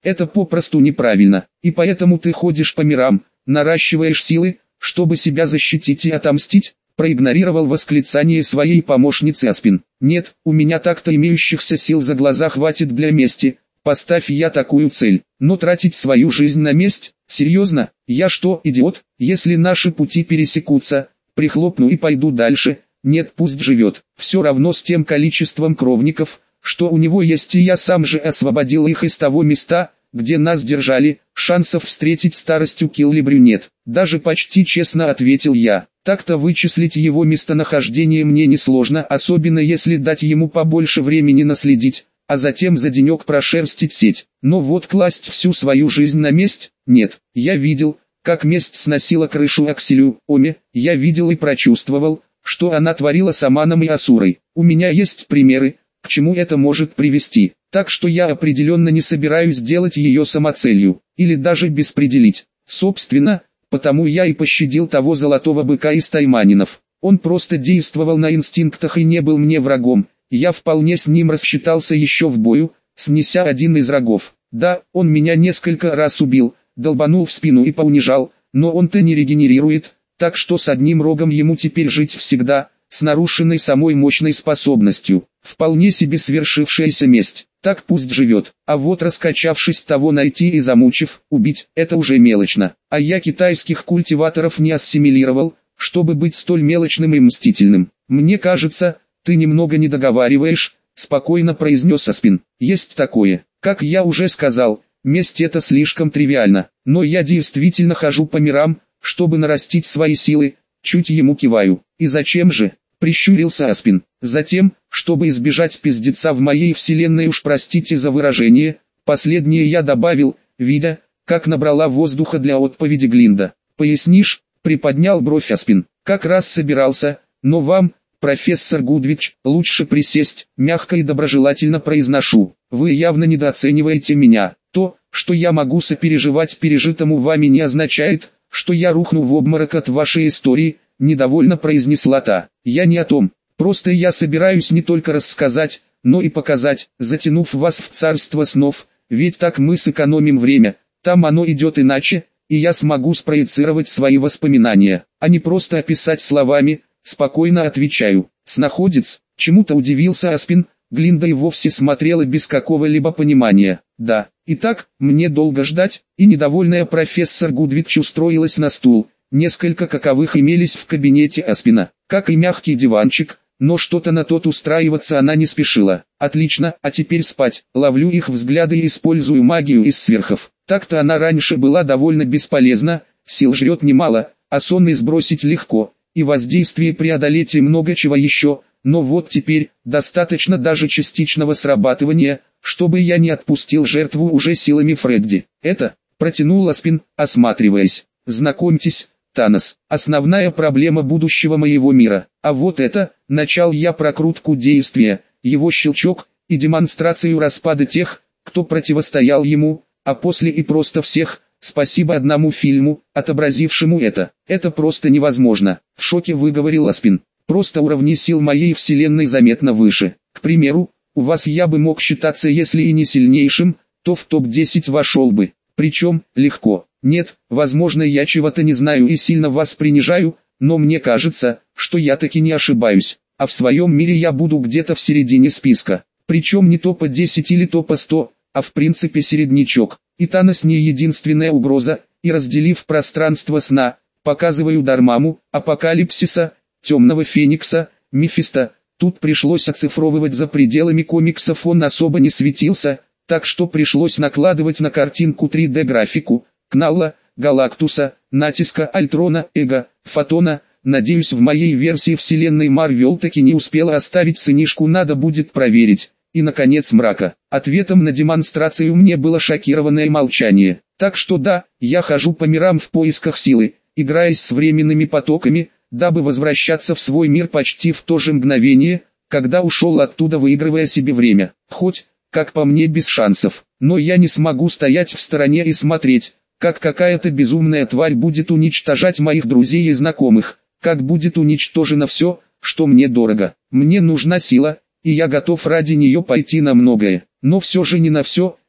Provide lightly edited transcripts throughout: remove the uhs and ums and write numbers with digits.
Это попросту неправильно. И поэтому ты ходишь по мирам, наращиваешь силы, чтобы себя защитить и отомстить? Проигнорировал восклицание своей помощницы Аспин. Нет, у меня так-то имеющихся сил за глаза хватит для мести. Поставь я такую цель. Но тратить свою жизнь на месть? Серьезно? Я что, идиот? Если наши пути пересекутся, прихлопну и пойду дальше. Нет, пусть живет. Все равно с тем количеством кровников, что у него есть, и я сам же освободил их из того места, где нас держали. Шансов встретить старость у Киллибрю нет. Даже почти честно ответил я. Так-то вычислить его местонахождение мне несложно, особенно если дать ему побольше времени наследить, а затем за денек прошерстить сеть. Но вот класть всю свою жизнь на месть? Нет. Я видел, как месть сносила крышу Акселю, Оме, я видел и прочувствовал, что она творила с Аманом и Асурой. У меня есть примеры, к чему это может привести. Так что я определенно не собираюсь делать ее самоцелью, или даже беспределить. Собственно, потому я и пощадил того золотого быка из Тайманинов. Он просто действовал на инстинктах и не был мне врагом. Я вполне с ним рассчитался еще в бою, снеся один из рогов. Да, он меня несколько раз убил, долбанул в спину и поунижал, но он-то не регенерирует, так что с одним рогом ему теперь жить всегда, с нарушенной самой мощной способностью. Вполне себе свершившаяся месть. Так пусть живет, а вот раскачавшись того найти и замучив, убить, это уже мелочно. А я китайских культиваторов не ассимилировал, чтобы быть столь мелочным и мстительным. Мне кажется, ты немного не договариваешь, спокойно произнес Аспин. Есть такое, как я уже сказал, месть это слишком тривиально, но я действительно хожу по мирам, чтобы нарастить свои силы, чуть ему киваю. И зачем же? Прищурился Аспин. Затем, чтобы избежать пиздеца в моей вселенной, уж простите за выражение, последнее я добавил, видя, как набрала воздуха для отповеди Глинда. Пояснишь? Приподнял бровь Аспин. Как раз собирался, но вам, профессор Гудвич, лучше присесть, мягко и доброжелательно произношу. Вы явно недооцениваете меня. То, что я могу сопереживать пережитому вами, не означает, что я рухну в обморок от вашей истории, недовольно произнесла та. Я не о том. Просто я собираюсь не только рассказать, но и показать, затянув вас в царство снов, ведь так мы сэкономим время, там оно идет иначе, и я смогу спроецировать свои воспоминания, а не просто описать словами, спокойно отвечаю. Снаходец, чему-то удивился Аспин, Глинда и вовсе смотрела без какого-либо понимания. Да, итак, мне долго ждать, и недовольная профессор Гудвич устроилась на стул, несколько каковых имелись в кабинете Аспина, как и мягкий диванчик, но что-то на тот устраиваться она не спешила. Отлично, а теперь спать. Ловлю их взгляды и использую магию из сверхов. Так-то она раньше была довольно бесполезна, сил жрет немало, а сон сбросить легко, и воздействие преодолеть и много чего еще, но вот теперь, достаточно даже частичного срабатывания, чтобы я не отпустил жертву уже силами Фредди. Это, протянул Аспин, осматриваясь. Знакомьтесь, Танос, основная проблема будущего моего мира. А вот это, начал я прокрутку действия, его щелчок, и демонстрацию распада тех, кто противостоял ему, а после и просто всех, спасибо одному фильму, отобразившему это. Это просто невозможно, в шоке выговорил Аспин. Просто уровни сил моей вселенной заметно выше. К примеру, у вас я бы мог считаться если и не сильнейшим, то в топ-10 вошел бы. Причем, легко. Нет, возможно я чего-то не знаю и сильно вас принижаю, но мне кажется, что я таки не ошибаюсь, а в своем мире я буду где-то в середине списка. Причем не топа 10 или топа 100, а в принципе середнячок. И Танос не единственная угроза, и разделив пространство сна, показываю Дармаму, Апокалипсиса, Темного Феникса, Мефисто. Тут пришлось оцифровывать за пределами комиксов, он особо не светился, так что пришлось накладывать на картинку 3D графику. Кналла, Галактуса, Натиска, Альтрона, Эго, Фотона. Надеюсь, в моей версии вселенной Марвел таки не успела оставить сынишку, надо будет проверить. И наконец Мрака. Ответом на демонстрацию мне было шокированное молчание. Так что да, я хожу по мирам в поисках силы, играясь с временными потоками, дабы возвращаться в свой мир почти в то же мгновение, когда ушел оттуда, выигрывая себе время. Хоть, как по мне, без шансов. Но я не смогу стоять в стороне и смотреть, как какая-то безумная тварь будет уничтожать моих друзей и знакомых, как будет уничтожено все, что мне дорого. Мне нужна сила, и я готов ради нее пойти на многое, но все же не на все,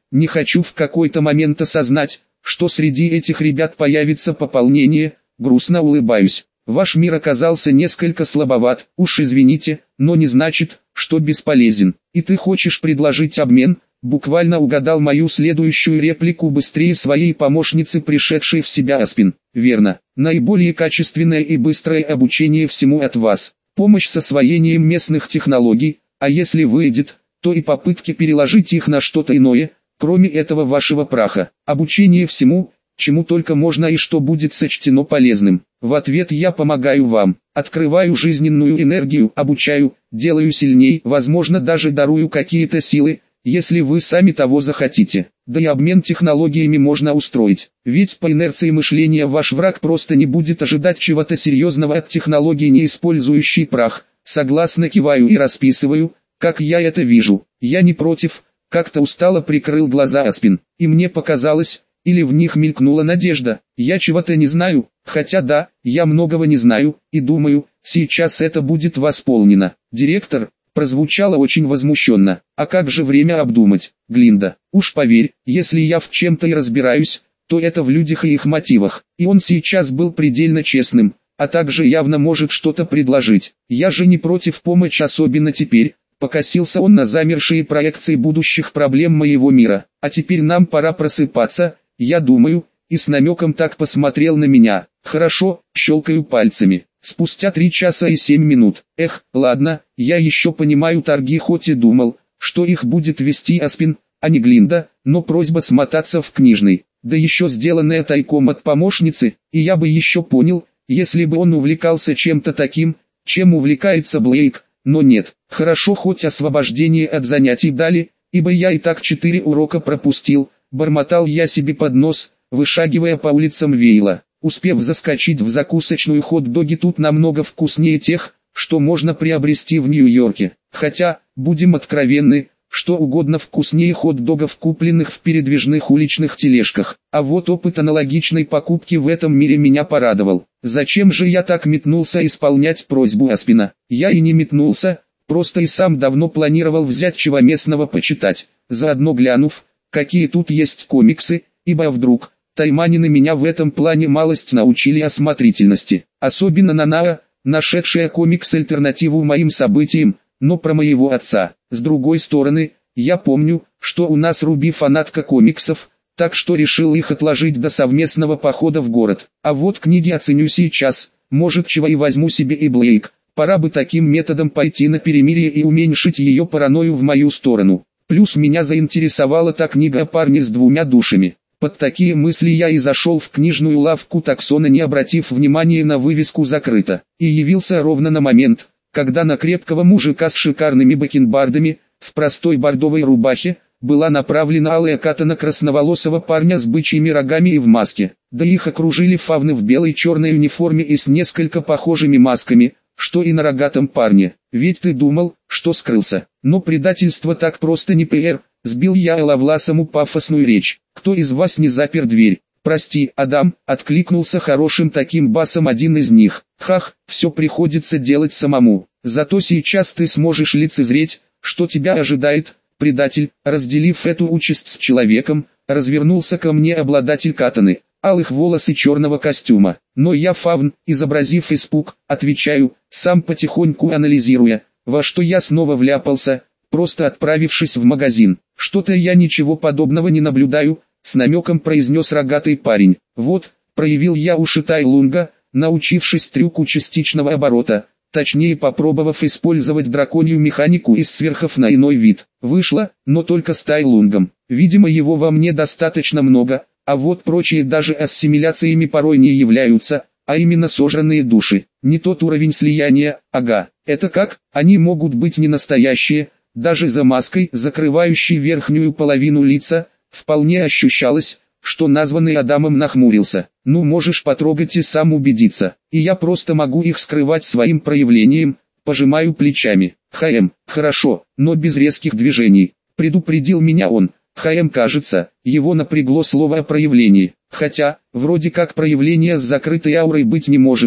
Не хочу в какой-то момент осознать, что среди этих ребят появится пополнение, грустно улыбаюсь. Ваш мир оказался несколько слабоват, уж извините, но не значит, что бесполезен. И ты хочешь предложить обмен? Буквально угадал мою следующую реплику быстрее своей помощницы, пришедшей в себя Аспин. Верно, наиболее качественное и быстрое обучение всему от вас. Помощь с освоением местных технологий, а если выйдет, то и попытки переложить их на что-то иное, кроме этого вашего праха. Обучение всему, чему только можно и что будет сочтено полезным. В ответ я помогаю вам, открываю жизненную энергию, обучаю, делаю сильней, возможно даже дарую какие-то силы, если вы сами того захотите. Да и обмен технологиями можно устроить, ведь по инерции мышления ваш враг просто не будет ожидать чего-то серьезного от технологии, не использующей прах. Согласно киваю и расписываю, как я это вижу. Я не против, как-то устало прикрыл глаза Аспин, и мне показалось, или в них мелькнула надежда. Я чего-то не знаю, хотя да, я многого не знаю, и думаю, сейчас это будет восполнено. Директор, прозвучало очень возмущенно. А как же время обдумать, Глинда? Уж поверь, если я в чем-то и разбираюсь, то это в людях и их мотивах. И он сейчас был предельно честным, а также явно может что-то предложить. Я же не против помощи, особенно теперь. Покосился он на замершие проекции будущих проблем моего мира. А теперь нам пора просыпаться, я думаю, и с намеком так посмотрел на меня. Хорошо, щелкаю пальцами. Спустя 3 часа и 7 минут. Эх, ладно, я еще понимаю торги, хоть и думал, что их будет вести Аспин, а не Глинда, но просьба смотаться в книжный, да еще сделанная тайком от помощницы, и я бы еще понял, если бы он увлекался чем-то таким, чем увлекается Блейк, но нет. Хорошо, хоть освобождение от занятий дали, ибо я и так 4 урока пропустил, бормотал я себе под нос, вышагивая по улицам Вейла. Успев заскочить в закусочную, хот-доги тут намного вкуснее тех, что можно приобрести в Нью-Йорке. Хотя, будем откровенны, что угодно вкуснее хот-догов, купленных в передвижных уличных тележках. А вот опыт аналогичной покупки в этом мире меня порадовал. Зачем же я так метнулся исполнять просьбу Аспина? Я и не метнулся, просто и сам давно планировал взять чего местного почитать, заодно глянув, какие тут есть комиксы, ибо вдруг... Тайманины меня в этом плане малость научили осмотрительности, особенно Нанаа, нашедшая комикс-альтернативу моим событиям, но про моего отца. С другой стороны, я помню, что у нас Руби фанатка комиксов, так что решил их отложить до совместного похода в город. А вот книги оценю сейчас, может чего и возьму себе и Блейк. Пора бы таким методом пойти на перемирие и уменьшить ее паранойю в мою сторону. Плюс меня заинтересовала та книга о парне с 2 душами. Под такие мысли я и зашел в книжную лавку Таксона, не обратив внимания на вывеску «Закрыто», и явился ровно на момент, когда на крепкого мужика с шикарными бакенбардами, в простой бордовой рубахе, была направлена алая катана красноволосого парня с бычьими рогами и в маске, да их окружили фавны в белой черной униформе и с несколько похожими масками, что и на рогатом парне. Ведь ты думал, что скрылся, но предательство так просто не пр. Сбил я Лавласому пафосную речь. Кто из вас не запер дверь? Прости, Адам, откликнулся хорошим таким басом один из них. Хах, все приходится делать самому. Зато сейчас ты сможешь лицезреть, что тебя ожидает. Предатель, разделив эту участь с человеком, развернулся ко мне обладатель катаны, алых волос и черного костюма. Но я фавн, изобразив испуг, отвечаю, сам потихоньку анализируя, во что я снова вляпался, просто отправившись в магазин. Что-то я ничего подобного не наблюдаю, с намеком произнес рогатый парень. Вот, проявил я уши Тайлунга, научившись трюку частичного оборота, точнее попробовав использовать драконью механику из сверхов на иной вид. Вышло, но только с Тайлунгом. Видимо, его во мне достаточно много, а вот прочие даже ассимиляциями порой не являются, а именно сожранные души. Не тот уровень слияния, ага. Это как? Они могут быть не настоящие. Даже за маской, закрывающей верхнюю половину лица, вполне ощущалось, что названный Адамом нахмурился. Ну, можешь потрогать и сам убедиться. И я просто могу их скрывать своим проявлением, пожимаю плечами. Хорошо, но без резких движений. Предупредил меня он. Кажется, его напрягло слово о проявлении. Хотя, вроде как проявление с закрытой аурой быть не может.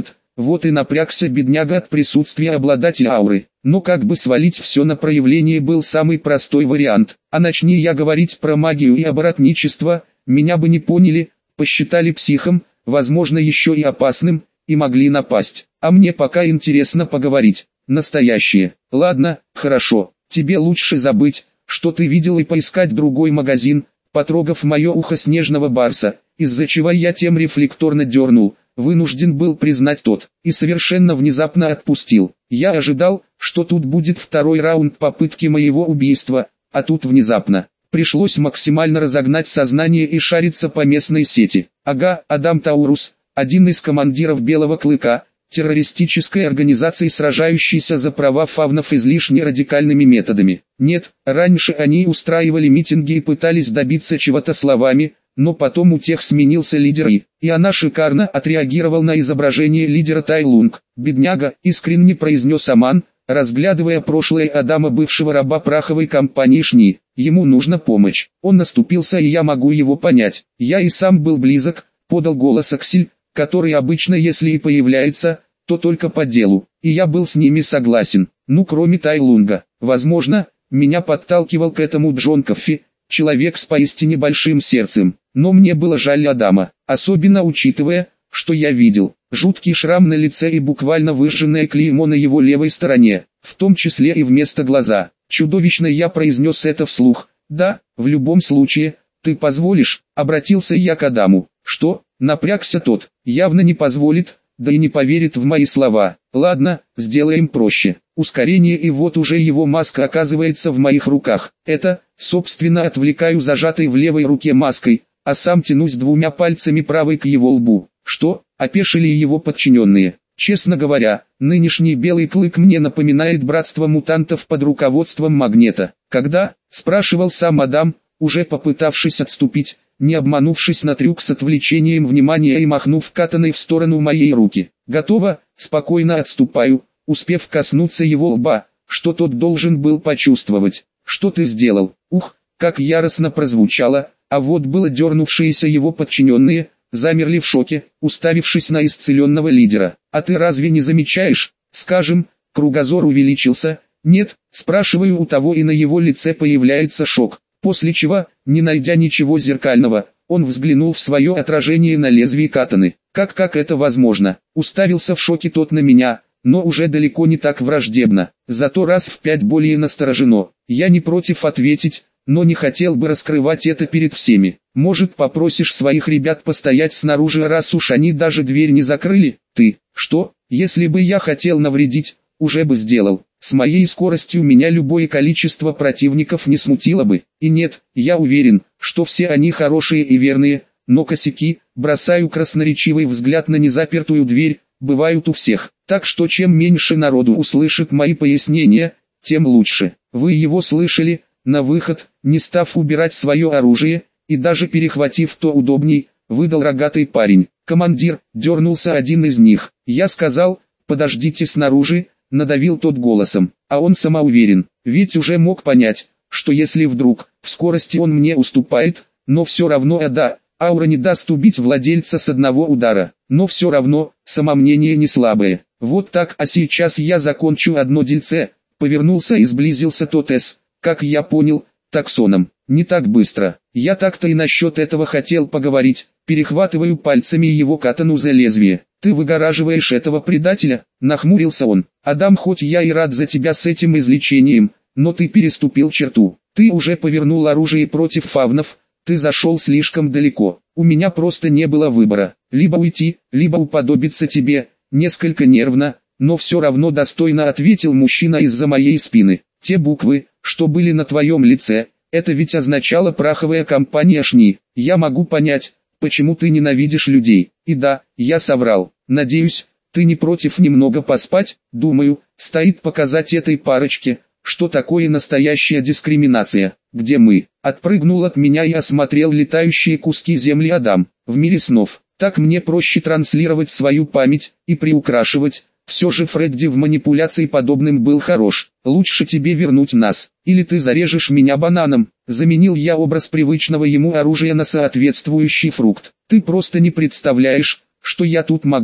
Вот и напрягся бедняга от присутствия обладателя ауры. Но как бы свалить все на проявление был самый простой вариант. А начни я говорить про магию и оборотничество, меня бы не поняли, посчитали психом, возможно еще и опасным, и могли напасть. А мне пока интересно поговорить. Настоящее. Ладно, хорошо, тебе лучше забыть, что ты видел, и поискать другой магазин, потрогав мое ухо снежного барса, из-за чего я тем рефлекторно дернул, вынужден был признать тот, и совершенно внезапно отпустил. Я ожидал, что тут будет второй раунд попытки моего убийства, а тут внезапно. Пришлось максимально разогнать сознание и шариться по местной сети. Ага, Адам Таурус, один из командиров Белого Клыка, террористической организации, сражающейся за права фавнов излишне радикальными методами. Нет, раньше они устраивали митинги и пытались добиться чего-то словами, но потом у тех сменился лидер и она шикарно отреагировал на изображение лидера Тайлунг. «Бедняга», искренне произнес Аман, разглядывая прошлое Адама, бывшего раба праховой компании ШНИ. «Ему нужна помощь. Он наступился, и я могу его понять. Я и сам был близок», подал голос Аксель, который обычно, если и появляется, то только по делу, и я был с ними согласен. Ну, кроме Тайлунга. Возможно, меня подталкивал к этому Джон Коффи, человек с поистине большим сердцем, но мне было жаль Адама, особенно учитывая, что я видел. Жуткий шрам на лице и буквально выжженное клеймо на его левой стороне, в том числе и вместо глаза. Чудовищно, я произнес это вслух. «Да, в любом случае, ты позволишь?» Обратился я к Адаму. «Что?» Напрягся тот. «Явно не позволит, да и не поверит в мои слова. Ладно, сделаем проще. Ускорение, и вот уже его маска оказывается в моих руках. Это, собственно, отвлекаю зажатой в левой руке маской, а сам тянусь двумя пальцами правой к его лбу. Что?» Опешили его подчиненные. Честно говоря, нынешний Белый Клык мне напоминает братство мутантов под руководством Магнета. «Когда?» – спрашивал сам Адам, уже попытавшись отступить, не обманувшись на трюк с отвлечением внимания и махнув катаной в сторону моей руки. «Готово», спокойно отступаю, успев коснуться его лба, что тот должен был почувствовать. «Что ты сделал?» Ух, как яростно прозвучало, а вот было дернувшиеся его подчиненные, замерли в шоке, уставившись на исцеленного лидера. «А ты разве не замечаешь?» Скажем, кругозор увеличился. «Нет», спрашиваю у того, и на его лице появляется шок. После чего, не найдя ничего зеркального, он взглянул в свое отражение на лезвие катаны. Как это возможно? Уставился в шоке тот на меня, но уже далеко не так враждебно, зато раз в 5 более насторожено. Я не против ответить, но не хотел бы раскрывать это перед всеми. «Может, попросишь своих ребят постоять снаружи, раз уж они даже дверь не закрыли?» «Ты, что? Если бы я хотел навредить, уже бы сделал. С моей скоростью меня любое количество противников не смутило бы. И нет, я уверен, что все они хорошие и верные, но косяки, бросаю красноречивый взгляд на незапертую дверь, бывают у всех. Так что чем меньше народу услышит мои пояснения, тем лучше. Вы его слышали?» На выход, не став убирать свое оружие, и даже перехватив то удобней, выдал рогатый парень. «Командир», дернулся один из них. Я сказал: «Подождите снаружи», надавил тот голосом. А он самоуверен, ведь уже мог понять, что если вдруг в скорости он мне уступает, но все равно аура не даст убить владельца с одного удара. Но все равно, самомнение не слабое. Вот так. А сейчас я закончу одно дельце. Повернулся и сблизился тот как я понял, таксоном. Не так быстро. Я так-то и насчет этого хотел поговорить. Перехватываю пальцами его катану за лезвие. «Ты выгораживаешь этого предателя?» Нахмурился он. «Адам, хоть я и рад за тебя с этим излечением, но ты переступил черту. Ты уже повернул оружие против фавнов. Ты зашел слишком далеко. У меня просто не было выбора. Либо уйти, либо уподобиться тебе». Несколько нервно, но все равно достойно ответил мужчина из-за моей спины. «Те буквы, что были на твоем лице, это ведь означало праховая компания ШНИ. Я могу понять, почему ты ненавидишь людей. И да, я соврал. Надеюсь, ты не против немного поспать?» Думаю, стоит показать этой парочке, что такое настоящая дискриминация. «Где мы?» Отпрыгнул от меня и осмотрел летающие куски земли Адам. «В мире снов. Так мне проще транслировать свою память и приукрашивать. Все же Фредди в манипуляции подобным был хорош. Лучше тебе вернуть нас, или ты зарежешь меня бананом». Заменил я образ привычного ему оружия на соответствующий фрукт. «Ты просто не представляешь, что я тут могу».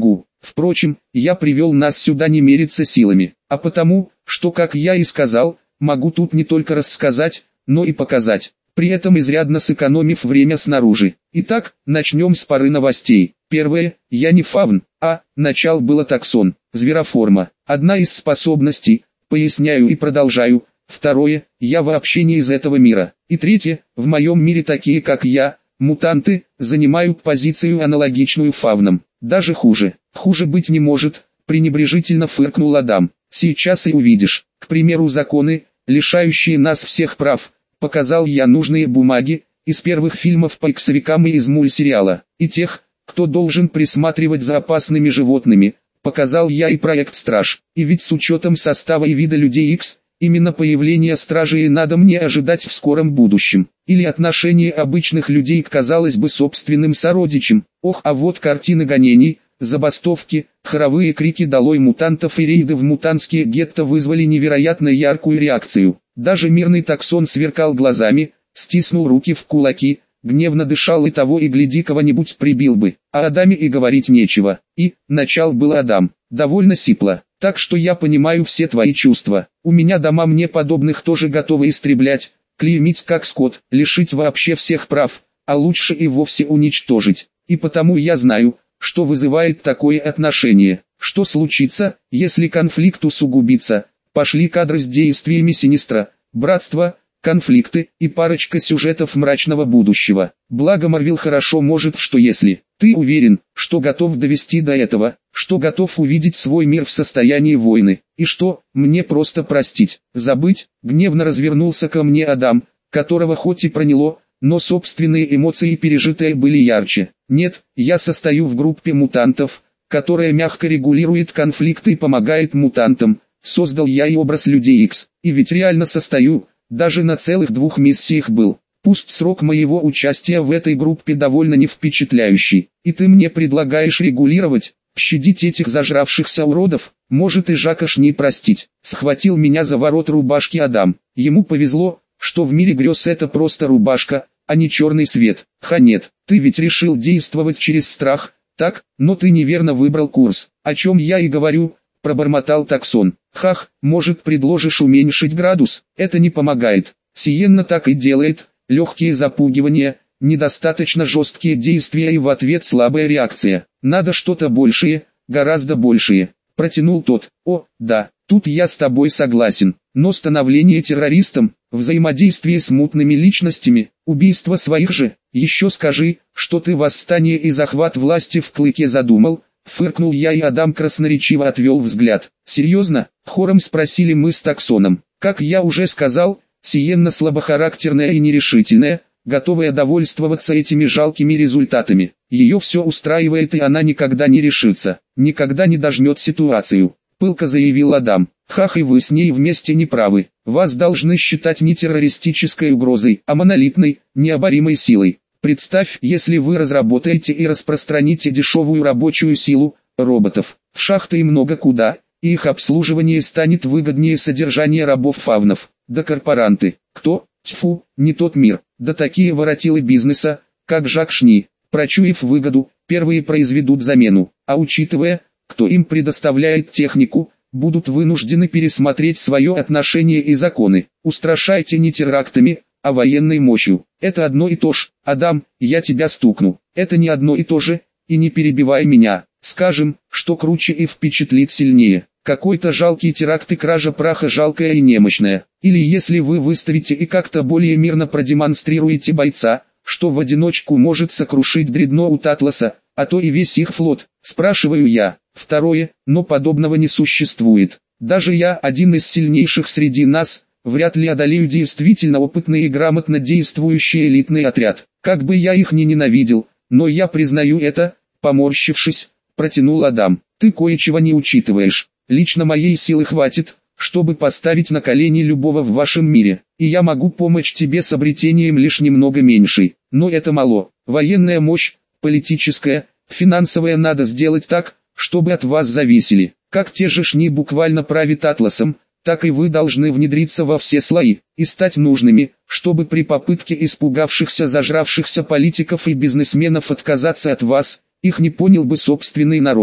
Впрочем, я привел нас сюда не мериться силами, а потому, что, как я и сказал, могу тут не только рассказать, но и показать, при этом изрядно сэкономив время снаружи. Итак, начнем с пары новостей. Первое, я не фавн, а, начал было таксон, звероформа, одна из способностей, поясняю и продолжаю. Второе, я вообще не из этого мира. И третье, в моем мире такие как я, мутанты, занимают позицию аналогичную фавнам. Даже хуже. Хуже быть не может, пренебрежительно фыркнул Адам. Сейчас и увидишь. К примеру, законы, лишающие нас всех прав. Показал я нужные бумаги, из первых фильмов по иксовикам и из мультсериала. И тех, кто должен присматривать за опасными животными. Показал я и проект «Страж». И ведь с учетом состава и вида людей X, именно появление стражей и надо мне ожидать в скором будущем. Или отношение обычных людей к, казалось бы, собственным сородичам. Ох, а вот картины гонений, забастовки, хоровые крики «Долой мутантов» и рейды в мутантские гетто вызвали невероятно яркую реакцию. Даже мирный таксон сверкал глазами, стиснул руки в кулаки, гневно дышал и того и гляди кого-нибудь прибил бы. О Адаме и говорить нечего. И, начал был Адам, довольно сипло. Так что я понимаю все твои чувства. У меня дома мне подобных тоже готовы истреблять, клеймить как скот, лишить вообще всех прав, а лучше и вовсе уничтожить. И потому я знаю, что вызывает такое отношение. Что случится, если конфликт усугубится? Пошли кадры с действиями Синистра, Братства, конфликты и парочка сюжетов мрачного будущего. Благо Марвел хорошо может, что если ты уверен, что готов довести до этого, что готов увидеть свой мир в состоянии войны, и что, мне просто простить, забыть, гневно развернулся ко мне Адам, которого хоть и проняло, но собственные эмоции пережитые были ярче. Нет, я состою в группе мутантов, которая мягко регулирует конфликты и помогает мутантам. Создал я и образ людей X, и ведь реально состою, даже на целых 2 миссиях был. Пусть срок моего участия в этой группе довольно не впечатляющий, и ты мне предлагаешь регулировать, щадить этих зажравшихся уродов, может и Жака не простить. Схватил меня за ворот рубашки Адам. Ему повезло, что в мире грез это просто рубашка, а не черный свет. Ха нет, ты ведь решил действовать через страх, так, но ты неверно выбрал курс. О чем я и говорю, пробормотал таксон. Хах, может предложишь уменьшить градус? Это не помогает. Сиенна так и делает, легкие запугивания, недостаточно жесткие действия и в ответ слабая реакция. Надо что-то большее, гораздо большее. Протянул тот. О, да, тут я с тобой согласен. Но становление террористом, взаимодействие с мутными личностями, убийство своих же, еще скажи, что ты восстание и захват власти в Клыке задумал. Фыркнул я и Адам красноречиво отвел взгляд. Серьезно? Хором спросили мы с таксоном. Как я уже сказал, Сиенна слабохарактерная и нерешительная, готовая довольствоваться этими жалкими результатами. Ее все устраивает и она никогда не решится, никогда не дожмет ситуацию. Пылко заявил Адам. Хах, и вы с ней вместе не правы. Вас должны считать не террористической угрозой, а монолитной, необоримой силой. Представь, если вы разработаете и распространите дешевую рабочую силу, роботов. В шахты и много куда, и их обслуживание станет выгоднее содержания рабов-фавнов. Да корпоранты. Кто? Тьфу, не тот мир. Да такие воротилы бизнеса, как Жак Шни, прочуяв выгоду, первые произведут замену. А учитывая, кто им предоставляет технику, будут вынуждены пересмотреть свое отношение и законы. Устрашайте не терактами, а военной мощью. Это одно и то же. Адам, я тебя стукну. Это не одно и то же, и не перебивай меня. Скажем, что круче и впечатлит сильнее. Какой-то жалкий теракт и кража праха жалкая и немощная. Или если вы выставите и как-то более мирно продемонстрируете бойца, что в одиночку может сокрушить дредноут Атласа, а то и весь их флот. Спрашиваю я. Второе, но подобного не существует. Даже я, один из сильнейших среди нас, вряд ли одолею действительно опытный и грамотно действующий элитный отряд. Как бы я их ни ненавидел, но я признаю это, поморщившись, протянул Адам. Ты кое-чего не учитываешь. Лично моей силы хватит, чтобы поставить на колени любого в вашем мире, и я могу помочь тебе с обретением лишь немного меньшей. Но это мало. Военная мощь, политическая, финансовая надо сделать так, чтобы от вас зависели. Как те же Шни буквально правит Атласом, так и вы должны внедриться во все слои, и стать нужными, чтобы при попытке испугавшихся зажравшихся политиков и бизнесменов отказаться от вас, их не понял бы собственный народ.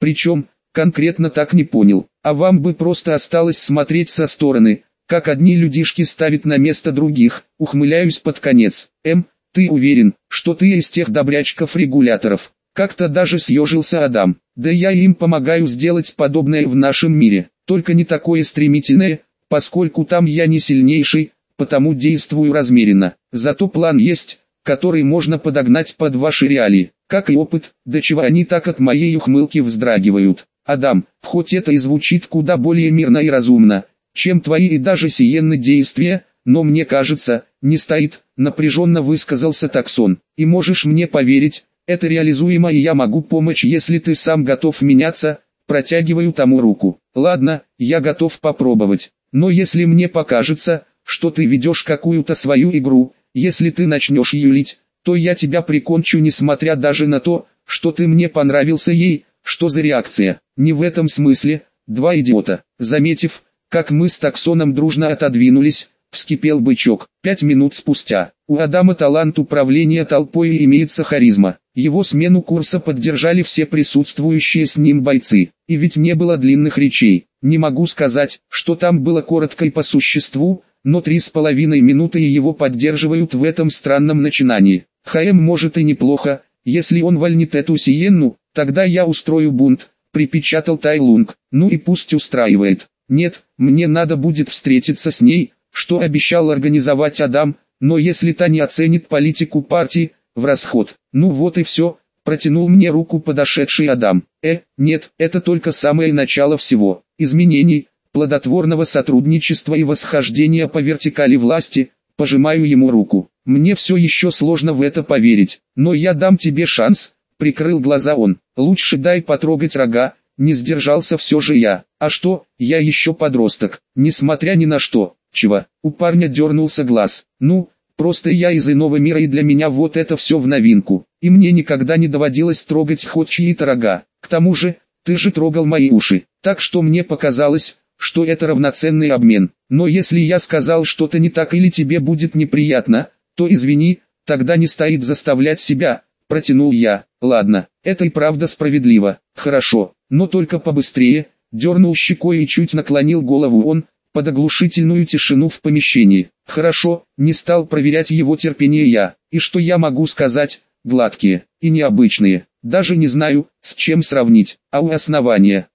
Причем, конкретно так не понял, а вам бы просто осталось смотреть со стороны, как одни людишки ставят на место других, ухмыляюсь под конец. Ты уверен, что ты из тех добрячков-регуляторов? Как-то даже съежился Адам. Да я им помогаю сделать подобное в нашем мире, только не такое стремительное, поскольку там я не сильнейший, потому действую размеренно. Зато план есть, который можно подогнать под ваши реалии, как и опыт, до чего они так от моей ухмылки вздрагивают. Адам, хоть это и звучит куда более мирно и разумно, чем твои и даже сиенны действия, но мне кажется, не стоит, напряженно высказался Таксон. И можешь мне поверить, это реализуемо и я могу помочь, если ты сам готов меняться, протягиваю тому руку. Ладно, я готов попробовать, но если мне покажется, что ты ведешь какую-то свою игру, если ты начнешь юлить, то я тебя прикончу несмотря даже на то, что ты мне понравился ей. Что за реакция? Не в этом смысле, два идиота. Заметив, как мы с Таксоном дружно отодвинулись, вскипел бычок. 5 минут спустя. У Адама талант управления толпой и имеется харизма. Его смену курса поддержали все присутствующие с ним бойцы. И ведь не было длинных речей. Не могу сказать, что там было коротко и по существу, но 3,5 минуты и его поддерживают в этом странном начинании. Может и неплохо, если он вольнит эту сиенну, тогда я устрою бунт, припечатал Тайлунг. Ну и пусть устраивает. Нет, мне надо будет встретиться с ней, что обещал организовать Адам, но если та не оценит политику партии, в расход. Ну вот и все, протянул мне руку подошедший Адам. Нет, это только самое начало всего. Изменений, плодотворного сотрудничества и восхождения по вертикали власти, пожимаю ему руку. Мне все еще сложно в это поверить, но я дам тебе шанс, прикрыл глаза он. Лучше дай потрогать рога, не сдержался все же я. А что, я еще подросток, несмотря ни на что. Чего? У парня дернулся глаз. Ну, просто я из иного мира и для меня вот это все в новинку. И мне никогда не доводилось трогать хоть чьи-то рога. К тому же, ты же трогал мои уши. Так что мне показалось, что это равноценный обмен. Но если я сказал что-то не так или тебе будет неприятно, то извини, тогда не стоит заставлять себя, протянул я. Ладно, это и правда справедливо. Хорошо, но только побыстрее. Дернул щекой и чуть наклонил голову он, под оглушительную тишину в помещении. Хорошо, не стал проверять его терпение я. И что я могу сказать? Гладкие и необычные. Даже не знаю, с чем сравнить. А у основания,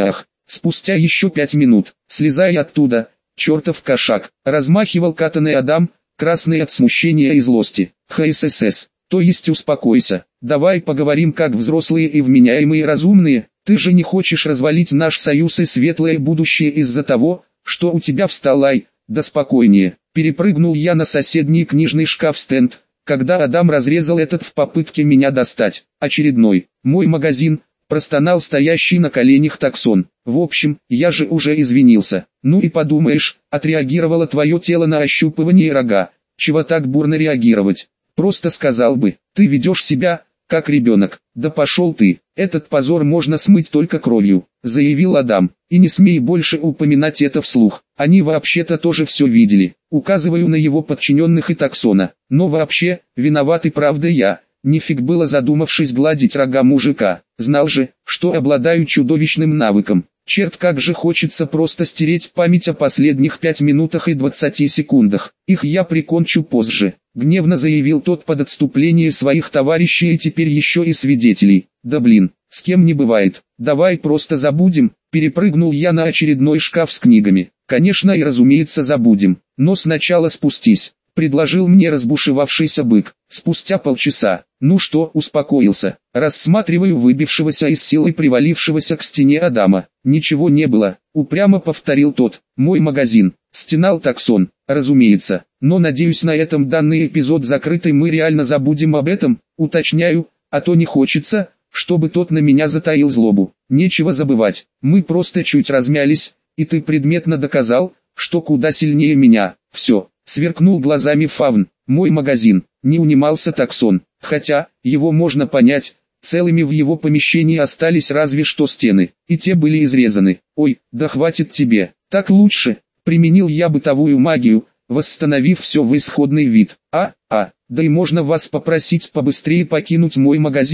спустя еще 5 минут, слезая оттуда, чертов кошак, размахивал катаной Адам, красный от смущения и злости. ХСС, то есть успокойся, давай поговорим как взрослые и вменяемые разумные, ты же не хочешь развалить наш союз и светлое будущее из-за того, что у тебя встал ай, да спокойнее. Перепрыгнул я на соседний книжный шкаф-стенд, когда Адам разрезал этот в попытке меня достать. Очередной, мой магазин, простонал стоящий на коленях Таксон. В общем, я же уже извинился. Ну и подумаешь, отреагировало твое тело на ощупывание рога. Чего так бурно реагировать? Просто сказал бы, ты ведешь себя, как ребенок. Да пошел ты, этот позор можно смыть только кровью, заявил Адам. И не смей больше упоминать это вслух. Они вообще-то тоже все видели. Указываю на его подчиненных и Таксона. Но вообще, виноват и правда я. Нифиг было задумавшись гладить рога мужика. Знал же, что обладаю чудовищным навыком. Черт, как же хочется просто стереть память о последних 5 минутах и 20 секундах. Их я прикончу позже. Гневно заявил тот под отступление своих товарищей и теперь еще и свидетелей. Да блин, с кем не бывает. Давай просто забудем. Перепрыгнул я на очередной шкаф с книгами. Конечно и разумеется забудем. Но сначала спустись. Предложил мне разбушевавшийся бык. Спустя полчаса. Ну что, успокоился. Рассматриваю выбившегося из сил и привалившегося к стене Адама. Ничего не было. Упрямо повторил тот. Мой магазин. Стенал Таксон. Разумеется. Но надеюсь, на этом данный эпизод закрытый, мы реально забудем об этом. Уточняю, а то не хочется, чтобы тот на меня затаил злобу. Нечего забывать. Мы просто чуть размялись, и ты предметно доказал, что куда сильнее меня. Все. Сверкнул глазами Фавн. Мой магазин. Не унимался Таксон. Хотя, его можно понять, целыми в его помещении остались разве что стены, и те были изрезаны. Ой, да хватит тебе, так лучше. Применил я бытовую магию, восстановив все в исходный вид. Да и можно вас попросить побыстрее покинуть мой магазин,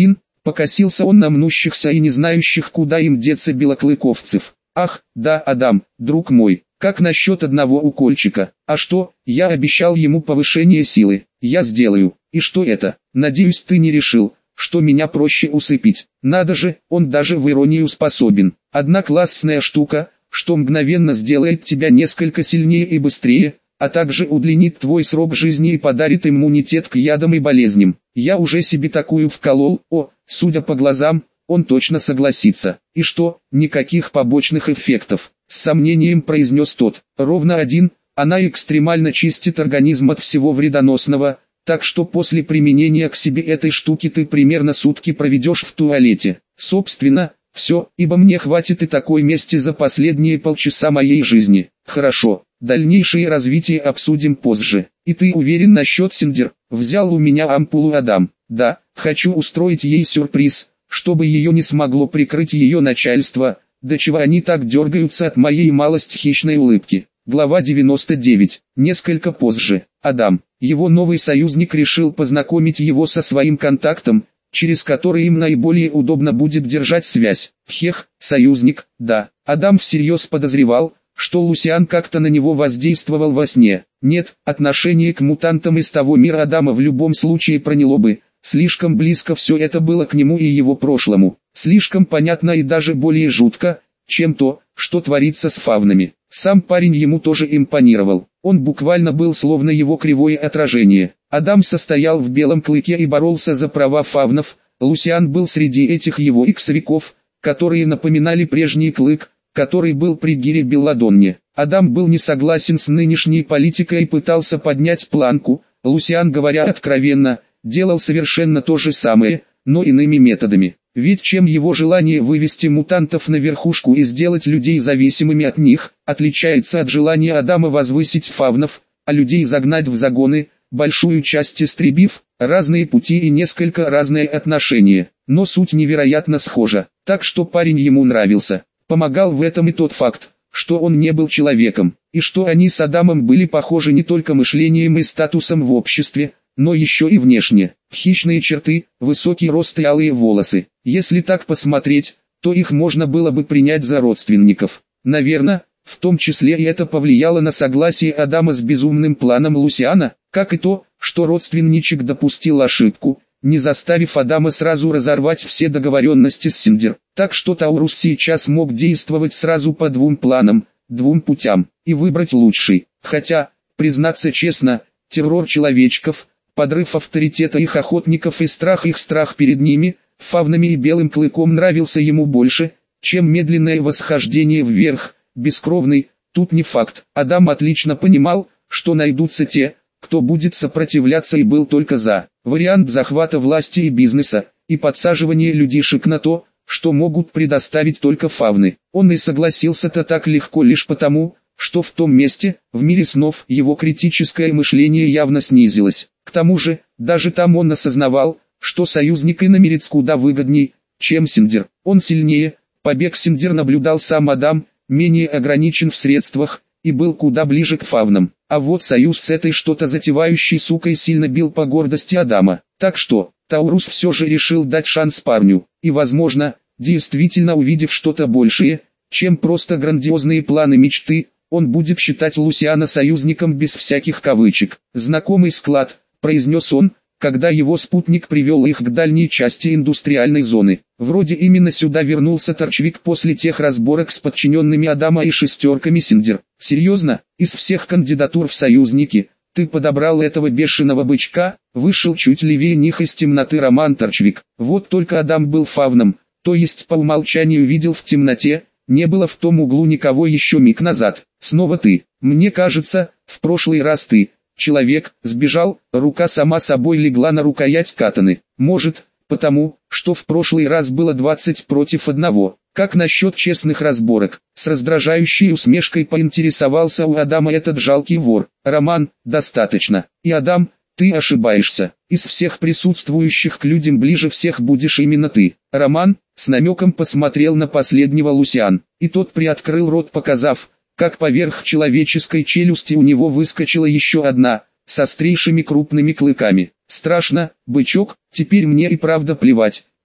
Покосился он на мнущихся и не знающих, куда им деться белоклыковцев. Ах, да, Адам, друг мой, как насчет одного укольчика? А что, я обещал ему повышение силы, я сделаю. И что это? Надеюсь, ты не решил, что меня проще усыпить. Надо же, он даже в иронию способен. Одна классная штука, что мгновенно сделает тебя несколько сильнее и быстрее, а также удлинит твой срок жизни и подарит иммунитет к ядам и болезням. Я уже себе такую вколол, судя по глазам, он точно согласится. И что, никаких побочных эффектов? С сомнением произнес тот. Ровно один, она экстремально чистит организм от всего вредоносного, так что после применения к себе этой штуки ты примерно сутки проведешь в туалете. Собственно, все, ибо мне хватит и такой мести за последние полчаса моей жизни. Хорошо, дальнейшее развитие обсудим позже. И ты уверен насчет Синдер? Взял у меня ампулу Адам. Да, хочу устроить ей сюрприз, чтобы ее не смогло прикрыть ее начальство, до чего они так дергаются от моей малость хищной улыбки. Глава 99. Несколько позже. Адам, его новый союзник, решил познакомить его со своим контактом, через который им наиболее удобно будет держать связь. Хех, союзник, да. Адам всерьез подозревал, что Лусиан как-то на него воздействовал во сне. Нет, отношение к мутантам из того мира Адама в любом случае проняло бы. Слишком близко все это было к нему и его прошлому. Слишком понятно и даже более жутко, чем то, что творится с фавнами. Сам парень ему тоже импонировал. Он буквально был словно его кривое отражение. Адам состоял в белом клыке и боролся за права фавнов. Лусиан был среди этих его иксовиков, которые напоминали прежний клык, который был при Гире Белладонне. Адам был не согласен с нынешней политикой и пытался поднять планку. Лусиан, говоря откровенно, делал совершенно то же самое, но иными методами. Ведь чем его желание вывести мутантов на верхушку и сделать людей зависимыми от них, отличается от желания Адама возвысить фавнов, а людей загнать в загоны, большую часть истребив, разные пути и несколько разные отношения. Но суть невероятно схожа, так что парень ему нравился. Помогал в этом и тот факт, что он не был человеком, и что они с Адамом были похожи не только мышлением и статусом в обществе, но еще и внешне. Хищные черты, высокий рост и алые волосы. Если так посмотреть, то их можно было бы принять за родственников. Наверное, в том числе и это повлияло на согласие Адама с безумным планом Лусиана, как и то, что родственничек допустил ошибку, не заставив Адама сразу разорвать все договоренности с Синдер. Так что Таурус сейчас мог действовать сразу по двум планам, двум путям, и выбрать лучший. Хотя, признаться честно, террор человечков, подрыв авторитета их охотников и страх перед ними, фавнами и белым клыком нравился ему больше, чем медленное восхождение вверх, бескровный, тут не факт. Адам отлично понимал, что найдутся те, кто будет сопротивляться, и был только за. Вариант захвата власти и бизнеса, и подсаживания людишек на то, что могут предоставить только фавны. Он и согласился-то так легко лишь потому, что в том месте, в мире снов, его критическое мышление явно снизилось. К тому же, даже там он осознавал, что союзник иномерец куда выгодней, чем Синдер. Он сильнее, побег Синдер наблюдал сам Адам, менее ограничен в средствах, и был куда ближе к фавнам. А вот союз с этой что-то затевающей сукой сильно бил по гордости Адама. Так что, Таурус все же решил дать шанс парню, и возможно, действительно увидев что-то большее, чем просто грандиозные планы мечты, он будет считать Лусиана союзником без всяких кавычек. «Знакомый склад», — произнес он, когда его спутник привел их к дальней части индустриальной зоны. Вроде именно сюда вернулся Торчвик после тех разборок с подчиненными Адама и шестерками Синдер. «Серьезно, из всех кандидатур в союзники, ты подобрал этого бешеного бычка?» Вышел чуть левее них из темноты Роман Торчвик. Вот только Адам был фавном, то есть по умолчанию видел в темноте, не было в том углу никого еще миг назад. «Снова ты, мне кажется, в прошлый раз ты...» Человек сбежал, рука сама собой легла на рукоять катаны. Может, потому, что в прошлый раз было 20 против 1. Как насчет честных разборок? С раздражающей усмешкой поинтересовался у Адама этот жалкий вор. Роман, достаточно. И Адам, ты ошибаешься. Из всех присутствующих к людям ближе всех будешь именно ты. Роман, с намеком посмотрел на последнего Лусиан. И тот приоткрыл рот, показав, как поверх человеческой челюсти у него выскочила еще одна, с острейшими крупными клыками. «Страшно, бычок, теперь мне и правда плевать,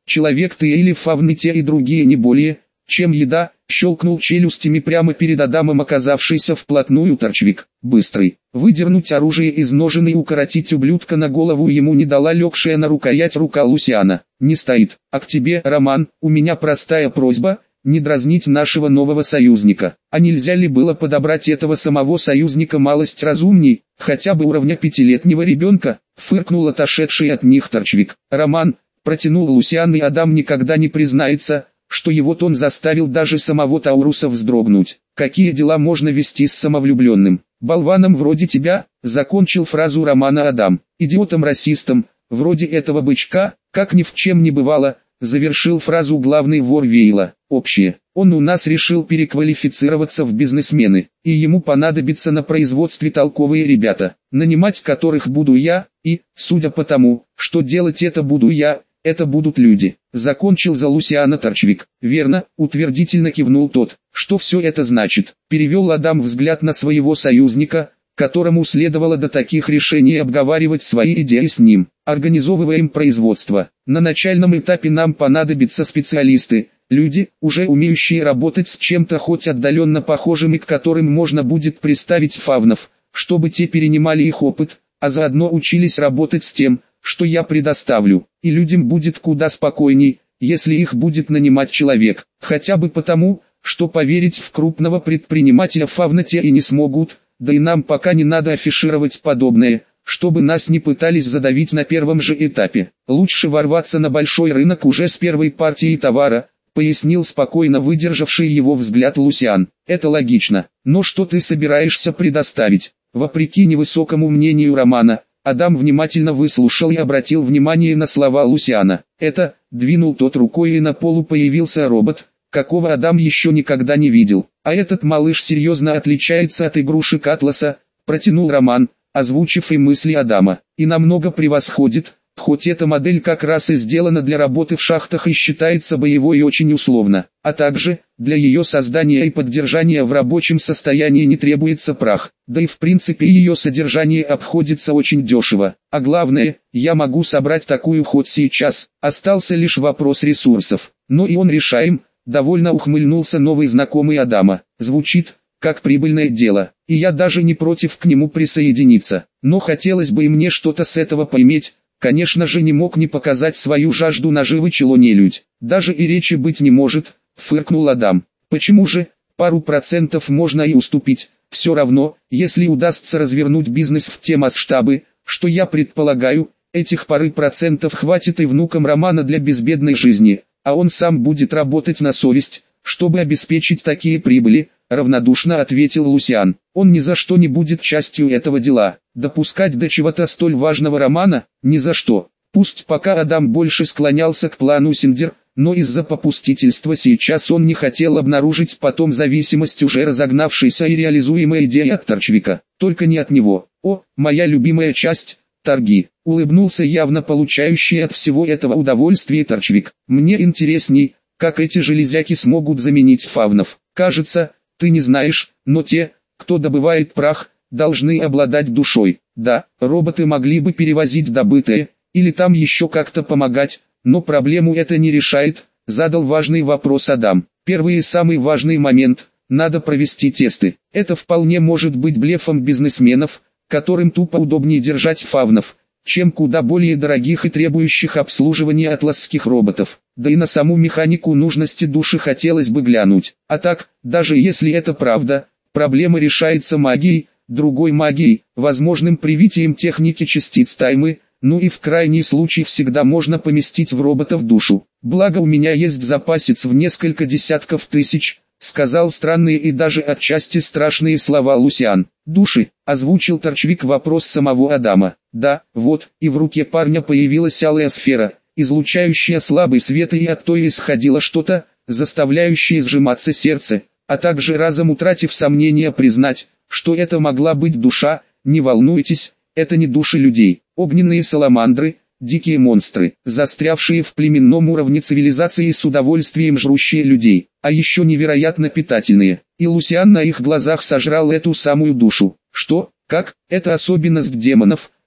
Человек ты или фавны те и другие не более, чем еда, щелкнул челюстями прямо перед Адамом оказавшийся вплотную торчвик. Быстрый. Выдернуть оружие из ножен и укоротить ублюдка на голову ему не дала легшая на рукоять рука Лусиана. Не стоит. А к тебе, Роман, у меня простая просьба, не дразнить нашего нового союзника. А нельзя ли было подобрать этого самого союзника малость разумней, хотя бы уровня пятилетнего ребенка, фыркнул отошедший от них торчвик. Роман, протянул Лусиан, и Адам никогда не признается, что его тон заставил даже самого Тауруса вздрогнуть. Какие дела можно вести с самовлюбленным болваном вроде тебя, закончил фразу Романа Адам. Идиотом-расистом, вроде этого бычка, как ни в чем не бывало, завершил фразу главный вор Вейла. Общее. Он у нас решил переквалифицироваться в бизнесмены, и ему понадобится на производстве толковые ребята, нанимать которых буду я, и, судя по тому, что делать это буду я, это будут люди. Закончил за Лусиана торчвик. Верно, утвердительно кивнул тот. Что все это значит? Перевел Адам взгляд на своего союзника, которому следовало до таких решений обговаривать свои идеи с ним. Организовываем производство. На начальном этапе нам понадобятся специалисты, люди, уже умеющие работать с чем-то хоть отдаленно похожим и к которым можно будет приставить фавнов, чтобы те перенимали их опыт, а заодно учились работать с тем, что я предоставлю, и людям будет куда спокойней, если их будет нанимать человек, хотя бы потому, что поверить в крупного предпринимателя фавна те и не смогут, да и нам пока не надо афишировать подобное, чтобы нас не пытались задавить на первом же этапе. Лучше ворваться на большой рынок уже с первой партией товара, пояснил спокойно выдержавший его взгляд Лусиан. Это логично, но что ты собираешься предоставить? Вопреки невысокому мнению Романа, Адам внимательно выслушал и обратил внимание на слова Лусиана. Это, двинул тот рукой, и на полу появился робот, какого Адам еще никогда не видел. А этот малыш серьезно отличается от игрушек Атласа, протянул Роман, озвучив и мысли Адама. И намного превосходит, хоть эта модель как раз и сделана для работы в шахтах и считается боевой и очень условно. А также, для ее создания и поддержания в рабочем состоянии не требуется прах. Да и в принципе ее содержание обходится очень дешево. А главное, я могу собрать такую хоть сейчас. Остался лишь вопрос ресурсов. Но и он решаем. Довольно ухмыльнулся новый знакомый Адама. Звучит, как прибыльное дело, и я даже не против к нему присоединиться. Но хотелось бы и мне что-то с этого поиметь. Конечно же, не мог не показать свою жажду наживы чело-нелюдь. Даже и речи быть не может, фыркнул Адам. Почему же? Пару процентов можно и уступить. Все равно, если удастся развернуть бизнес в те масштабы, что я предполагаю, этих пары процентов хватит и внукам Романа для безбедной жизни. А он сам будет работать на совесть, чтобы обеспечить такие прибыли, равнодушно ответил Лусиан. Он ни за что не будет частью этого дела. Допускать до чего-то столь важного Романа, ни за что. Пусть пока Адам больше склонялся к плану Синдер, но из-за попустительства сейчас он не хотел обнаружить потом зависимость уже разогнавшейся и реализуемой идеи от торчвика. Только не от него. О, моя любимая часть. Торги. Улыбнулся явно получающий от всего этого удовольствие торчвик. Мне интересней, как эти железяки смогут заменить фавнов. Кажется, ты не знаешь, но те, кто добывает прах, должны обладать душой. Да, роботы могли бы перевозить добытое, или там еще как-то помогать, но проблему это не решает, задал важный вопрос Адам. Первый и самый важный момент, надо провести тесты. Это вполне может быть блефом бизнесменов, которым тупо удобнее держать фавнов, чем куда более дорогих и требующих обслуживания атласских роботов. Да и на саму механику нужности души хотелось бы глянуть. А так, даже если это правда, проблема решается магией, другой магией, возможным привитием техники частиц таймы, ну и в крайний случай всегда можно поместить в роботов душу. Благо у меня есть запасец в несколько десятков тысяч, сказал странные и даже отчасти страшные слова Лусиан. Души, озвучил торчвик вопрос самого Адама. Да, вот, и в руке парня появилась алая сфера, излучающая слабый свет, и от той исходило что-то, заставляющее сжиматься сердце, а также разом утратив сомнения признать, что это могла быть душа. Не волнуйтесь, это не души людей, огненные саламандры, дикие монстры, застрявшие в племенном уровне цивилизации и с удовольствием жрущие людей, а еще невероятно питательные. И Лусиан на их глазах сожрал эту самую душу. Что? Как? Это особенность демонов,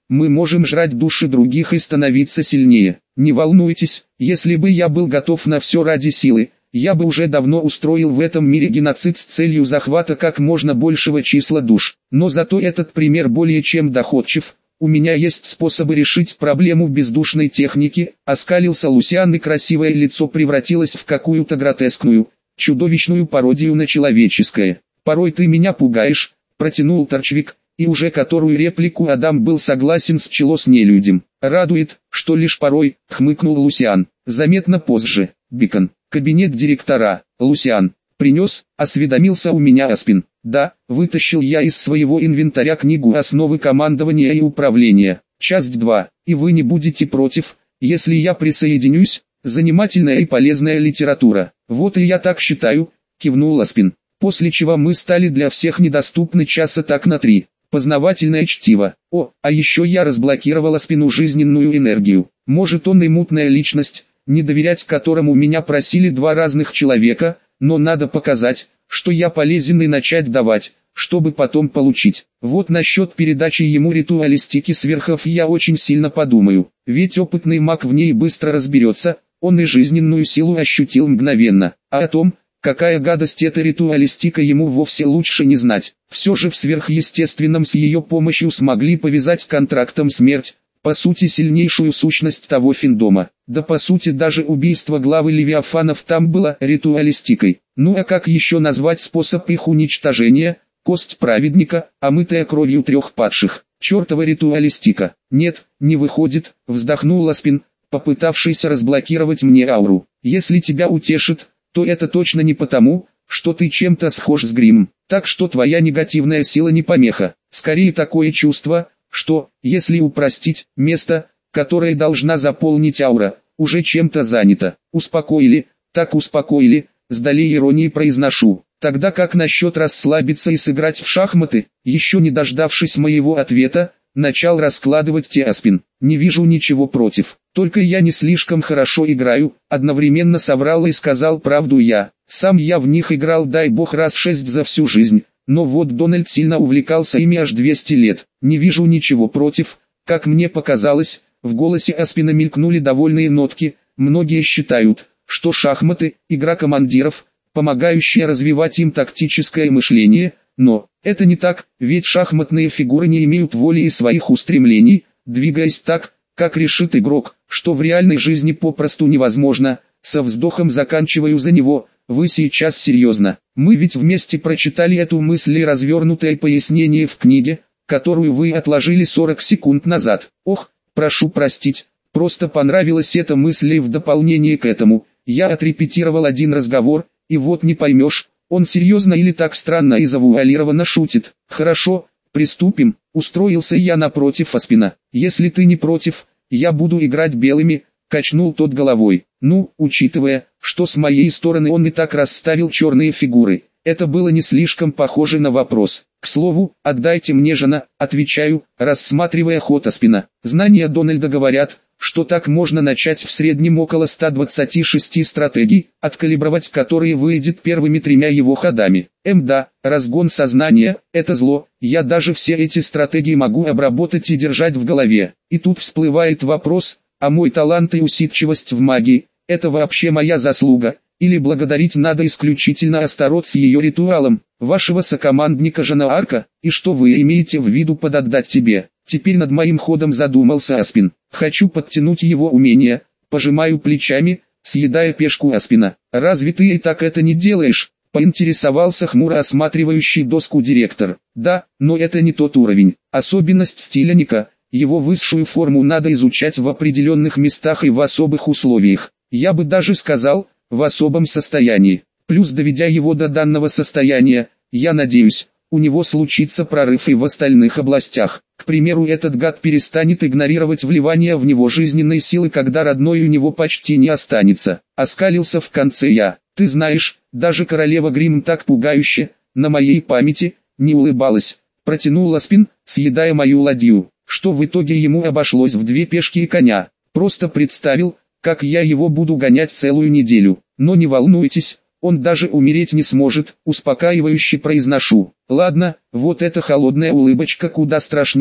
мы можем жрать души других и становиться сильнее. Не волнуйтесь, если бы я был готов на все ради силы, я бы уже давно устроил в этом мире геноцид с целью захвата как можно большего числа душ. Но зато этот пример более чем доходчив. У меня есть способы решить проблему бездушной техники. Оскалился Лусиан, и красивое лицо превратилось в какую-то гротескную, чудовищную пародию на человеческое. «Порой ты меня пугаешь», — протянул Торчвик, и уже которую реплику Адам был согласен с чело с нелюдям. «Радует, что лишь порой», — хмыкнул Лусиан. «Заметно позже, Бикон». «Кабинет директора, Лусиан. Принес», — осведомился у меня Аспин. «Да», — вытащил я из своего инвентаря книгу «Основы командования и управления». Часть 2. «И вы не будете против, если я присоединюсь?» Занимательная и полезная литература. «Вот и я так считаю», — кивнул Аспин. После чего мы стали для всех недоступны часа так на 3. Познавательное чтиво. О, а еще я разблокировал Аспину жизненную энергию. Может, он и мутная личность, не доверять которому меня просили 2 разных человека, но надо показать, что я полезен, и начать давать, чтобы потом получить. Вот насчет передачи ему ритуалистики сверхов я очень сильно подумаю, ведь опытный маг в ней быстро разберется, он и жизненную силу ощутил мгновенно, а о том, какая гадость эта ритуалистика, ему вовсе лучше не знать. Все же в сверхъестественном с ее помощью смогли повязать контрактом смерть, по сути сильнейшую сущность того финдома. Да по сути даже убийство главы Левиафанов там было ритуалистикой. Ну а как еще назвать способ их уничтожения? Кость праведника, омытая кровью 3 падших. Чертова ритуалистика. Нет, не выходит, вздохнул Аспин, попытавшийся разблокировать мне ауру. Если тебя утешит, то это точно не потому, что ты чем-то схож с Гримом. Так что твоя негативная сила не помеха. Скорее такое чувство, что, если упростить, место, которое должна заполнить аура, уже чем-то занято. Успокоили, так успокоили, с долей иронии произношу. Тогда как насчет расслабиться и сыграть в шахматы? Еще не дождавшись моего ответа, начал раскладывать Аспин. Не вижу ничего против. Только я не слишком хорошо играю, одновременно соврал и сказал правду я. Сам я в них играл, дай бог, раз 6 за всю жизнь. Но вот Дональд сильно увлекался ими аж 200 лет. Не вижу ничего против. Как мне показалось, в голосе Аспина мелькнули довольные нотки. Многие считают, что шахматы – игра командиров, помогающая развивать им тактическое мышление. Но это не так, ведь шахматные фигуры не имеют воли и своих устремлений, двигаясь так, как решит игрок, что в реальной жизни попросту невозможно. Со вздохом заканчиваю за него. Вы сейчас серьезно? Мы ведь вместе прочитали эту мысль и развернутое пояснение в книге, которую вы отложили 40 секунд назад. Ох, прошу простить, просто понравилась эта мысль, и в дополнение к этому, я отрепетировал один разговор, и вот не поймешь, он серьезно или так странно и завуалированно шутит. Хорошо, приступим. Устроился я напротив Аспина. Если ты не против, я буду играть белыми, качнул тот головой. Ну, учитывая, что с моей стороны он и так расставил черные фигуры, это было не слишком похоже на вопрос. К слову, отдайте мне жена, отвечаю, рассматривая ход Аспина. Знания Дональда говорят, что так можно начать в среднем около 126 стратегий, откалибровать которые выйдет первыми 3 его ходами. Да, разгон сознания – это зло, я даже все эти стратегии могу обработать и держать в голове. И тут всплывает вопрос, а мой талант и усидчивость в магии – это вообще моя заслуга, или благодарить надо исключительно Астарот с ее ритуалом, вашего сокомандника Жанаарка, и что вы имеете в виду под «отдать тебе»? Теперь над моим ходом задумался Аспин. Хочу подтянуть его умения, пожимаю плечами, съедая пешку Аспина. Разве ты и так это не делаешь? Поинтересовался хмуро осматривающий доску директор. Да, но это не тот уровень. Особенность стиля Ника, его высшую форму надо изучать в определенных местах и в особых условиях. Я бы даже сказал, в особом состоянии. Плюс доведя его до данного состояния, я надеюсь, у него случится прорыв и в остальных областях. К примеру, этот гад перестанет игнорировать вливание в него жизненной силы, когда родной у него почти не останется. Оскалился в конце я. Ты знаешь, даже королева Гримм так пугающе, на моей памяти, не улыбалась. Протянул Аспин, съедая мою ладью, что в итоге ему обошлось в 2 пешки и коня. Просто представил, как я его буду гонять целую неделю. Но не волнуйтесь, он даже умереть не сможет, успокаивающе произношу. Ладно, вот эта холодная улыбочка куда страшнее,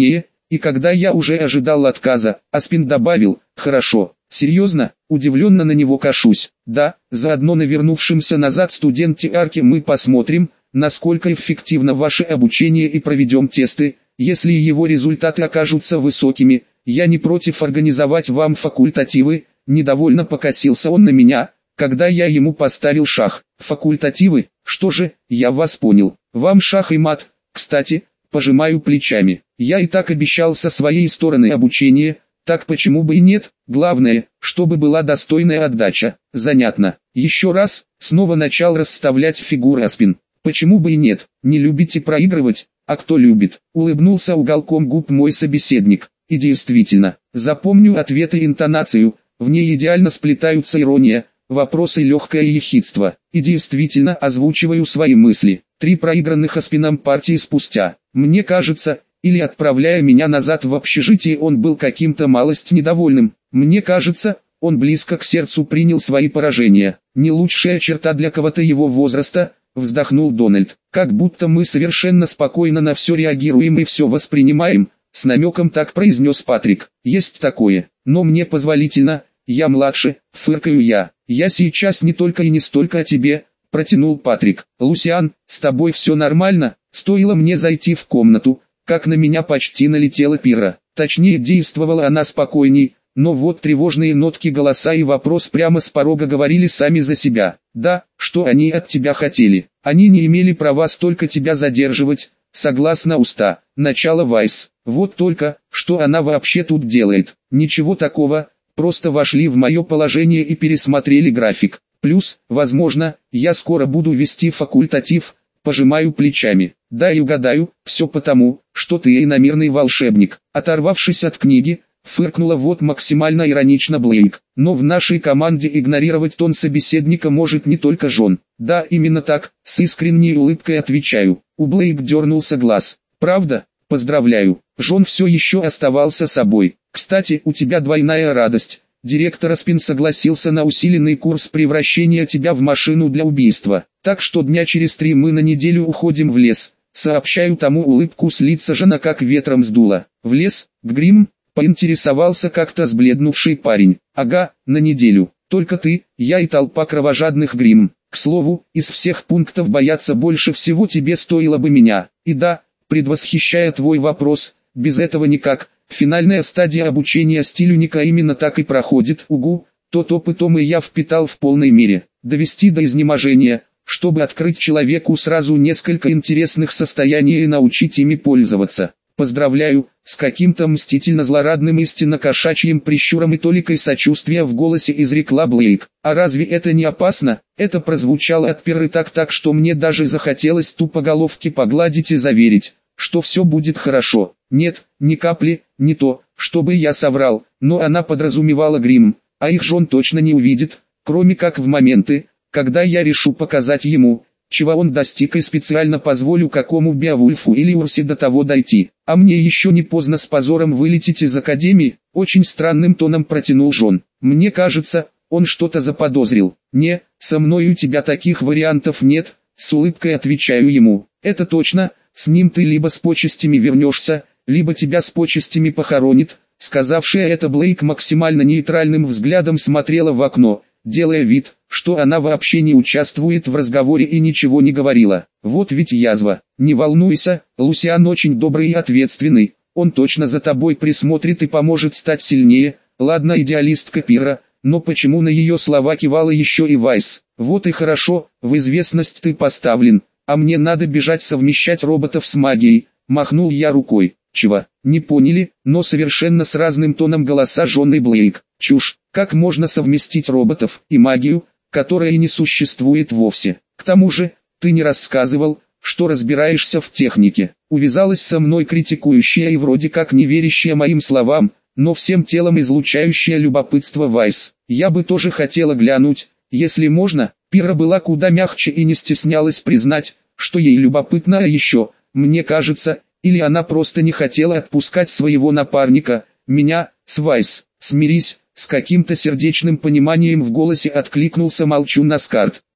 И когда я уже ожидал отказа, Аспин добавил: «Хорошо». «Серьезно?» Удивленно на него кашусь. «Да, заодно на вернувшемся назад студенте Арке мы посмотрим, насколько эффективно ваше обучение и проведем тесты. Если его результаты окажутся высокими, я не против организовать вам факультативы». Недовольно покосился он на меня, когда я ему поставил шах. «Факультативы? Что же, я вас понял. Вам шах и мат, кстати». Пожимаю плечами. Я и так обещал со своей стороны обучение, так почему бы и нет? Главное, чтобы была достойная отдача. Занятно. Еще раз, снова начал расставлять фигуры Аспин. Почему бы и нет? Не любите проигрывать? А кто любит? Улыбнулся уголком губ мой собеседник. И действительно, запомню ответы и интонацию, в ней идеально сплетаются ирония, вопросы и легкое ехидство. И действительно озвучиваю свои мысли. 3 проигранных Аспином партии спустя. Мне кажется, или отправляя меня назад в общежитие, он был каким-то малость недовольным. Мне кажется, он близко к сердцу принял свои поражения. Не лучшая черта для кого-то его возраста, вздохнул Дональд. Как будто мы совершенно спокойно на все реагируем и все воспринимаем, с намеком так произнес Патрик. Есть такое, но мне позволительно, я младше, фыркаю я. Я сейчас не только и не столько о тебе, протянул Патрик. Лусиан, с тобой все нормально? Стоило мне зайти в комнату, как на меня почти налетела Пира. Точнее, действовала она спокойней, но вот тревожные нотки голоса и вопрос прямо с порога говорили сами за себя. Да, что они от тебя хотели? Они не имели права столько тебя задерживать, согласно уста. Начало Вайс. Вот только, что она вообще тут делает? Ничего такого, просто вошли в мое положение и пересмотрели график. Плюс, возможно, я скоро буду вести факультатив. Пожимаю плечами. Да и угадаю, все потому, что ты иномирный волшебник. Оторвавшись от книги, фыркнула вот максимально иронично Блейк. Но в нашей команде игнорировать тон собеседника может не только Джон. Да, именно так, с искренней улыбкой отвечаю. У Блейк дернулся глаз. Правда? Поздравляю. Джон все еще оставался собой. Кстати, у тебя двойная радость. Директор Аспин согласился на усиленный курс превращения тебя в машину для убийства. Так что дня через 3 мы на неделю уходим в лес. Сообщаю тому, улыбку с лица Жена как ветром сдуло. В лес? К Грим? Поинтересовался как-то сбледнувший парень. Ага, на неделю. Только ты, я и толпа кровожадных Грим. К слову, из всех пунктов бояться больше всего тебе стоило бы меня. И да, предвосхищая твой вопрос, без этого никак. Финальная стадия обучения стилю Ника именно так и проходит. Угу, тот опыт и я впитал в полной мере. Довести до изнеможения, чтобы открыть человеку сразу несколько интересных состояний и научить ими пользоваться. Поздравляю, с каким-то мстительно-злорадным истинно-кошачьим прищуром и толикой сочувствия в голосе изрекла Блейк. А разве это не опасно? Это прозвучало от Пиры так, что мне даже захотелось тупо головки погладить и заверить, что все будет хорошо. Нет, ни капли, не то, чтобы я соврал, но она подразумевала Грим, а их Джон точно не увидит, кроме как в моменты, когда я решу показать ему, чего он достиг, и специально позволю какому Беовульфу или Урсе до того дойти. А мне еще не поздно с позором вылететь из академии, очень странным тоном протянул Джон. Мне кажется, он что-то заподозрил. Не, со мной у тебя таких вариантов нет, с улыбкой отвечаю ему. Это точно, с ним ты либо с почестями вернешься, либо тебя с почестями похоронит. Сказавшая это Блейк максимально нейтральным взглядом смотрела в окно, делая вид, что она вообще не участвует в разговоре и ничего не говорила. Вот ведь язва. Не волнуйся, Лусиан очень добрый и ответственный, он точно за тобой присмотрит и поможет стать сильнее. Ладно, идеалистка Пира, но почему на ее слова кивала еще и Вайс? Вот и хорошо, в известность ты поставлен, а мне надо бежать совмещать роботов с магией. Махнул я рукой. Чего? Не поняли, но совершенно с разным тоном голоса Джон и Блейк. Чушь, как можно совместить роботов и магию, которая и не существует вовсе. К тому же, ты не рассказывал, что разбираешься в технике. Увязалась со мной критикующая и вроде как не верящая моим словам, но всем телом излучающая любопытство Вайс. Я бы тоже хотела глянуть, если можно. Пира была куда мягче и не стеснялась признать, что ей любопытно, а еще, мне кажется, или она просто не хотела отпускать своего напарника, меня, с Вайс. Смирись, с каким-то сердечным пониманием в голосе откликнулся молчун Аскард.